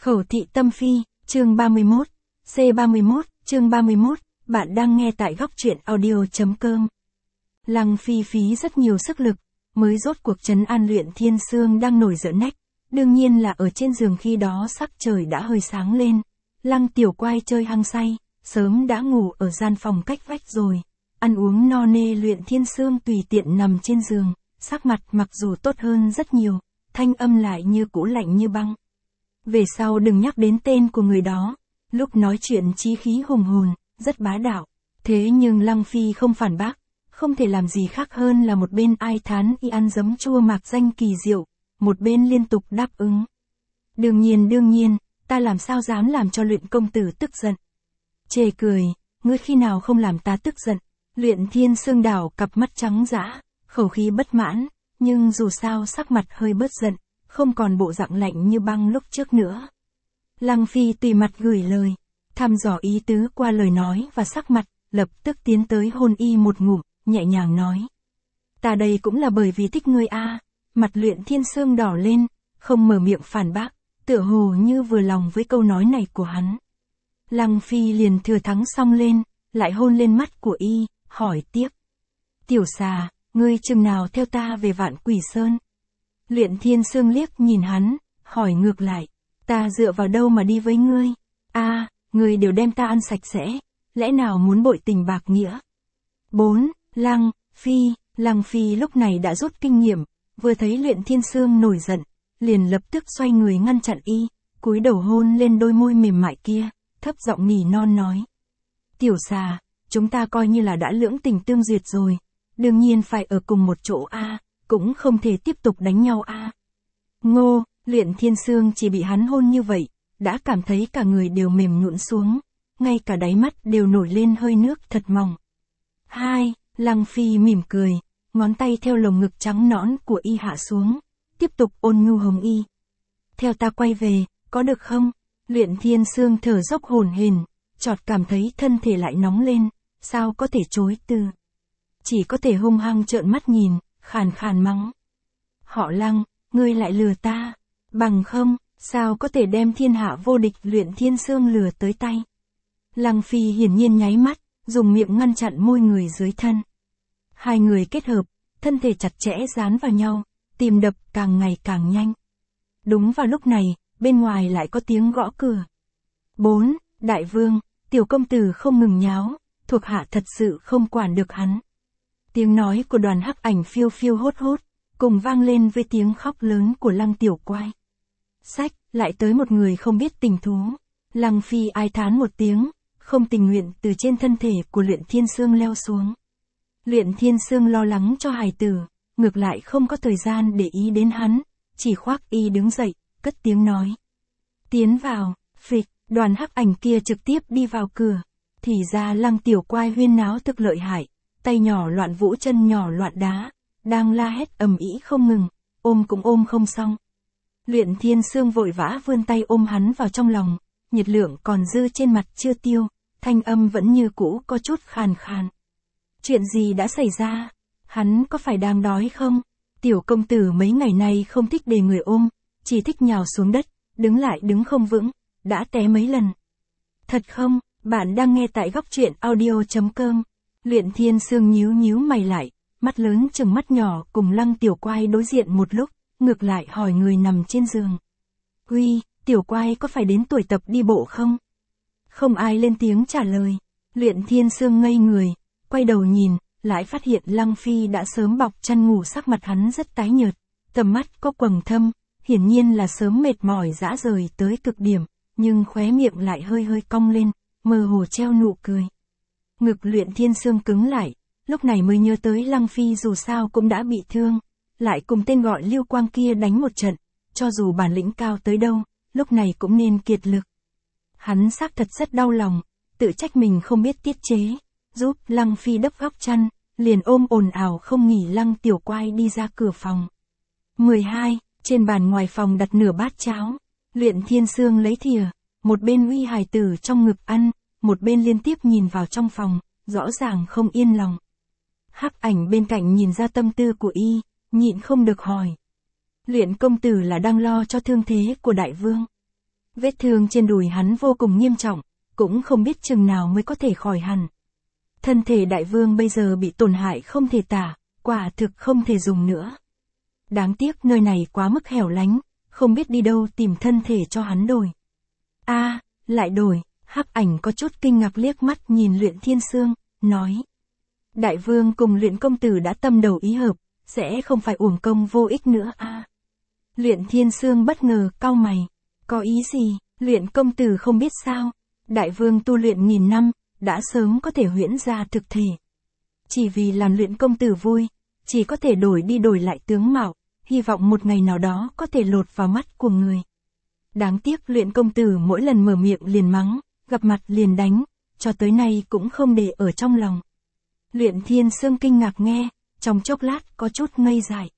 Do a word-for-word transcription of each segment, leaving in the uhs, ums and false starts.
Khẩu thị tâm phi, chương ba mươi mốt, C ba mươi mốt, chương ba mươi mốt, bạn đang nghe tại góc truyện audio.com. Lăng Phi phí rất nhiều sức lực, mới rốt cuộc trấn an Luyện Thiên Sương đang nổi giận nách, đương nhiên là ở trên giường khi đó sắc trời đã hơi sáng lên. Lăng Tiểu Quai chơi hăng say, sớm đã ngủ ở gian phòng cách vách rồi, ăn uống no nê. Luyện Thiên Sương tùy tiện nằm trên giường, sắc mặt mặc dù tốt hơn rất nhiều, thanh âm lại như cũ lạnh như băng. Về sau đừng nhắc đến tên của người đó, lúc nói chuyện chí khí hùng hồn, rất bá đạo. Thế nhưng Lăng Phi không phản bác, không thể làm gì khác hơn là một bên ai thán y ăn giấm chua mạc danh kỳ diệu, một bên liên tục đáp ứng. Đương nhiên đương nhiên, ta làm sao dám làm cho Luyện công tử tức giận. Chê cười, ngươi khi nào không làm ta tức giận. Luyện Thiên Sương đảo cặp mắt trắng dã, khẩu khí bất mãn, nhưng dù sao sắc mặt hơi bớt giận, không còn bộ dạng lạnh như băng lúc trước nữa. Lăng Phi tùy mặt gửi lời, thăm dò ý tứ qua lời nói và sắc mặt, lập tức tiến tới hôn y một ngụm, nhẹ nhàng nói. Ta đây cũng là bởi vì thích ngươi a. Mặt Luyện Thiên Sương đỏ lên, không mở miệng phản bác, tựa hồ như vừa lòng với câu nói này của hắn. Lăng Phi liền thừa thắng xong lên, lại hôn lên mắt của y, hỏi tiếp. Tiểu xà, ngươi chừng nào theo ta về Vạn Quỷ Sơn? Luyện Thiên Sương liếc nhìn hắn, hỏi ngược lại. Ta dựa vào đâu mà đi với ngươi? A, à, ngươi đều đem ta ăn sạch sẽ, lẽ nào muốn bội tình bạc nghĩa? bốn. Lăng Phi, Lăng Phi lúc này đã rút kinh nghiệm, vừa thấy Luyện Thiên Sương nổi giận, liền lập tức xoay người ngăn chặn y, cúi đầu hôn lên đôi môi mềm mại kia, thấp giọng nỉ non nói. Tiểu xà, chúng ta coi như là đã lưỡng tình tương duyệt rồi, đương nhiên phải ở cùng một chỗ a, à, cũng không thể tiếp tục đánh nhau a. À. Ngô, Luyện Thiên Sương chỉ bị hắn hôn như vậy, đã cảm thấy cả người đều mềm nhũn xuống, ngay cả đáy mắt đều nổi lên hơi nước thật mỏng. Hai, Lăng Phi mỉm cười, ngón tay theo lồng ngực trắng nõn của y hạ xuống, tiếp tục ôn nhu hồng y. Theo ta quay về, có được không? Luyện Thiên Sương thở dốc hổn hển, chợt cảm thấy thân thể lại nóng lên, sao có thể chối từ. Chỉ có thể hung hăng trợn mắt nhìn, khàn khàn mắng. Họ Lăng, ngươi lại lừa ta, bằng không, sao có thể đem thiên hạ vô địch Luyện Thiên Sương lừa tới tay. Lăng Phi hiển nhiên nháy mắt, dùng miệng ngăn chặn môi người dưới thân. Hai người kết hợp, thân thể chặt chẽ dán vào nhau, tim đập càng ngày càng nhanh. Đúng vào lúc này, bên ngoài lại có tiếng gõ cửa. bốn. Đại vương, tiểu công tử không ngừng nháo, thuộc hạ thật sự không quản được hắn. Tiếng nói của Đoàn Hắc Ảnh phiêu phiêu hốt hốt, cùng vang lên với tiếng khóc lớn của Lăng Tiểu Quai. Sách, lại tới một người không biết tình thú. Lăng Phi ai thán một tiếng, không tình nguyện từ trên thân thể của Luyện Thiên Sương leo xuống. Luyện Thiên Sương lo lắng cho hài tử, ngược lại không có thời gian để ý đến hắn, chỉ khoác y đứng dậy, cất tiếng nói. Tiến vào, phịch, Đoàn Hắc Ảnh kia trực tiếp đi vào cửa. Thì ra Lăng Tiểu Quai huyên náo thực lợi hại, tay nhỏ loạn vũ chân nhỏ loạn đá, đang la hét ầm ĩ không ngừng, ôm cũng ôm không xong. Luyện Thiên Sương vội vã vươn tay ôm hắn vào trong lòng, nhiệt lượng còn dư trên mặt chưa tiêu, thanh âm vẫn như cũ có chút khàn khàn. Chuyện gì đã xảy ra? Hắn có phải đang đói không? Tiểu công tử mấy ngày nay không thích để người ôm, chỉ thích nhào xuống đất, đứng lại đứng không vững, đã té mấy lần. Thật không? Bạn đang nghe tại góc truyện audio.com. Luyện Thiên Sương nhíu nhíu mày lại, mắt lớn chừng mắt nhỏ cùng Lăng Tiểu Quai đối diện một lúc, ngược lại hỏi người nằm trên giường. Uy, Tiểu Quai có phải đến tuổi tập đi bộ không? Không ai lên tiếng trả lời. Luyện Thiên Sương ngây người, quay đầu nhìn, lại phát hiện Lăng Phi đã sớm bọc chăn ngủ, sắc mặt hắn rất tái nhợt, tầm mắt có quầng thâm, hiển nhiên là sớm mệt mỏi rã rời tới cực điểm, nhưng khóe miệng lại hơi hơi cong lên, mơ hồ treo nụ cười. Ngực Luyện Thiên Sương cứng lại, lúc này mới nhớ tới Lăng Phi dù sao cũng đã bị thương, lại cùng tên gọi Lưu Quang kia đánh một trận, cho dù bản lĩnh cao tới đâu, lúc này cũng nên kiệt lực. Hắn xác thật rất đau lòng, tự trách mình không biết tiết chế, giúp Lăng Phi đắp góc chăn, liền ôm ồn ào không nghỉ Lăng Tiểu Quai đi ra cửa phòng. mười hai. Trên bàn ngoài phòng đặt nửa bát cháo, Luyện Thiên Sương lấy thìa, một bên uy hài tử trong ngực ăn, một bên liên tiếp nhìn vào trong phòng, rõ ràng không yên lòng. Hắc Ảnh bên cạnh nhìn ra tâm tư của y, nhịn không được hỏi. Luyện công tử là đang lo cho thương thế của đại vương. Vết thương trên đùi hắn vô cùng nghiêm trọng, cũng không biết chừng nào mới có thể khỏi hẳn. Thân thể đại vương bây giờ bị tổn hại không thể tả, quả thực không thể dùng nữa. Đáng tiếc nơi này quá mức hẻo lánh, không biết đi đâu tìm thân thể cho hắn đổi. A, à, lại đổi, Hắc Ảnh có chút kinh ngạc liếc mắt nhìn Luyện Thiên Sương, nói. Đại vương cùng Luyện công tử đã tâm đầu ý hợp, sẽ không phải uổng công vô ích nữa a. À. Luyện Thiên Sương bất ngờ cau mày, có ý gì, Luyện công tử không biết sao, đại vương tu luyện nghìn năm, đã sớm có thể huyễn ra thực thể. Chỉ vì làm Luyện công tử vui, chỉ có thể đổi đi đổi lại tướng mạo, hy vọng một ngày nào đó có thể lột vào mắt của người. Đáng tiếc Luyện công tử mỗi lần mở miệng liền mắng, gặp mặt liền đánh, cho tới nay cũng không để ở trong lòng. Luyện Thiên Sương kinh ngạc nghe, trong chốc lát có chút ngây dại.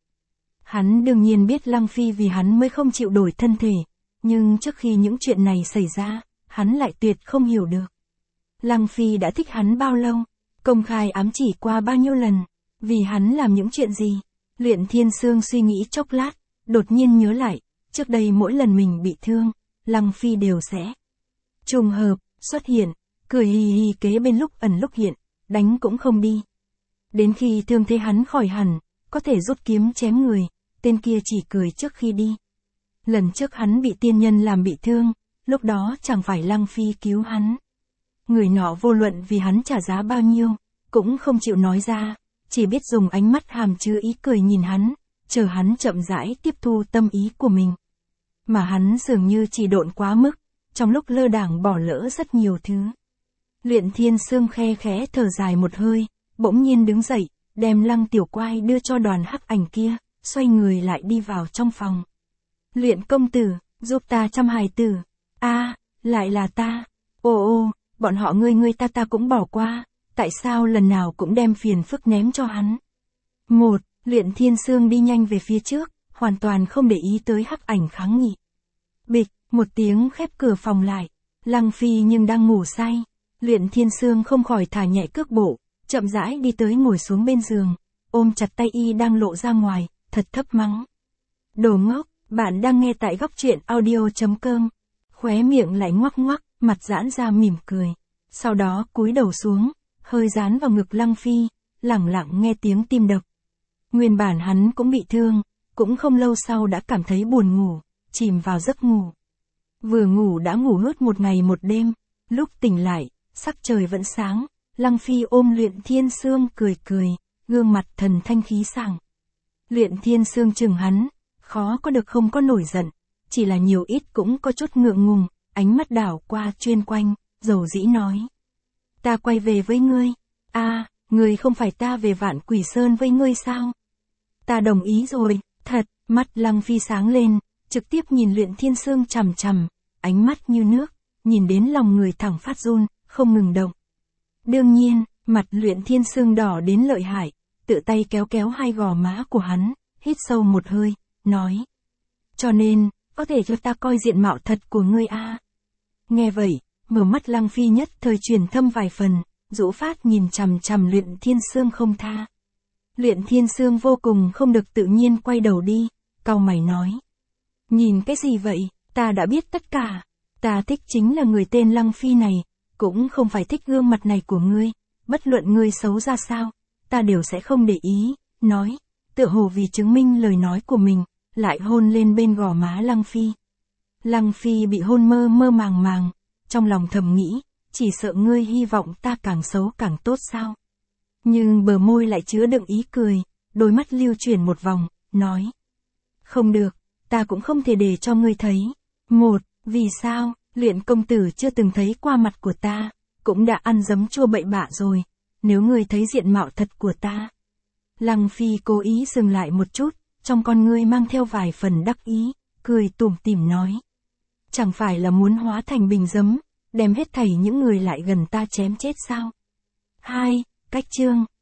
Hắn đương nhiên biết Lăng Phi vì hắn mới không chịu đổi thân thể, nhưng trước khi những chuyện này xảy ra, hắn lại tuyệt không hiểu được. Lăng Phi đã thích hắn bao lâu, công khai ám chỉ qua bao nhiêu lần, vì hắn làm những chuyện gì. Luyện Thiên Sương suy nghĩ chốc lát, đột nhiên nhớ lại, trước đây mỗi lần mình bị thương, Lăng Phi đều sẽ trùng hợp, xuất hiện, cười hì hì kế bên lúc ẩn lúc hiện, đánh cũng không đi. Đến khi thương thế hắn khỏi hẳn, có thể rút kiếm chém người, tên kia chỉ cười trước khi đi. Lần trước hắn bị tiên nhân làm bị thương, lúc đó chẳng phải Lăng Phi cứu hắn. Người nọ vô luận vì hắn trả giá bao nhiêu, cũng không chịu nói ra, chỉ biết dùng ánh mắt hàm chứa ý cười nhìn hắn, chờ hắn chậm rãi tiếp thu tâm ý của mình. Mà hắn dường như chỉ độn quá mức, trong lúc lơ đảng bỏ lỡ rất nhiều thứ. Luyện Thiên Sương khe khẽ thở dài một hơi, bỗng nhiên đứng dậy, đem Lăng Tiểu Quai đưa cho Đoàn Hắc Ảnh kia, xoay người lại đi vào trong phòng. Luyện công tử, giúp ta chăm hài tử. A, à, lại là ta. Ô ô, bọn họ ngươi ngươi ta ta cũng bỏ qua, tại sao lần nào cũng đem phiền phức ném cho hắn. Một, Luyện Thiên Sương đi nhanh về phía trước, hoàn toàn không để ý tới Hắc Ảnh kháng nghị. Bịch, một tiếng khép cửa phòng lại, Lăng Phi nhưng đang ngủ say. Luyện Thiên Sương không khỏi thả nhẹ cước bộ, chậm rãi đi tới ngồi xuống bên giường, ôm chặt tay y đang lộ ra ngoài, thật thấp mắng. Đồ ngốc, bạn đang nghe tại góc truyện audio chấm com. Khóe miệng lại ngoắc ngoắc, mặt giãn ra mỉm cười. Sau đó cúi đầu xuống, hơi dán vào ngực Lăng Phi, lẳng lặng nghe tiếng tim đập. Nguyên bản hắn cũng bị thương, cũng không lâu sau đã cảm thấy buồn ngủ, chìm vào giấc ngủ. Vừa ngủ đã ngủ hết một ngày một đêm, lúc tỉnh lại, sắc trời vẫn sáng, Lăng Phi ôm Luyện Thiên Sương cười cười, gương mặt thần thanh khí sảng. Luyện Thiên Sương chừng hắn, khó có được không có nổi giận, chỉ là nhiều ít cũng có chút ngượng ngùng, ánh mắt đảo qua chuyên quanh, dầu dĩ nói. Ta quay về với ngươi, a, à, ngươi không phải ta về Vạn Quỷ Sơn với ngươi sao? Ta đồng ý rồi, thật, mắt Lăng Phi sáng lên, trực tiếp nhìn Luyện Thiên Sương chằm chằm, ánh mắt như nước, nhìn đến lòng người thẳng phát run, không ngừng động. Đương nhiên, mặt Luyện Thiên Sương đỏ đến lợi hại, tự tay kéo kéo hai gò má của hắn, hít sâu một hơi, nói. Cho nên, có thể cho ta coi diện mạo thật của ngươi a. À. Nghe vậy, mở mắt Lăng Phi nhất thời truyền thâm vài phần, rũ phát nhìn chằm chằm Luyện Thiên Sương không tha. Luyện Thiên Sương vô cùng không được tự nhiên quay đầu đi, cau mày nói. Nhìn cái gì vậy, ta đã biết tất cả, ta thích chính là người tên Lăng Phi này, cũng không phải thích gương mặt này của ngươi, bất luận ngươi xấu ra sao, ta đều sẽ không để ý, nói, tựa hồ vì chứng minh lời nói của mình, lại hôn lên bên gò má Lăng Phi. Lăng Phi bị hôn mơ mơ màng màng, trong lòng thầm nghĩ, chỉ sợ ngươi hy vọng ta càng xấu càng tốt sao. Nhưng bờ môi lại chứa đựng ý cười, đôi mắt lưu chuyển một vòng, nói. Không được, ta cũng không thể để cho ngươi thấy. Một, vì sao, Luyện công tử chưa từng thấy qua mặt của ta, cũng đã ăn giấm chua bậy bạ rồi, nếu ngươi thấy diện mạo thật của ta. Lăng Phi cố ý dừng lại một chút, trong con ngươi mang theo vài phần đắc ý, cười tủm tỉm nói. Chẳng phải là muốn hóa thành bình giấm, đem hết thảy những người lại gần ta chém chết sao? Hai, cách chương,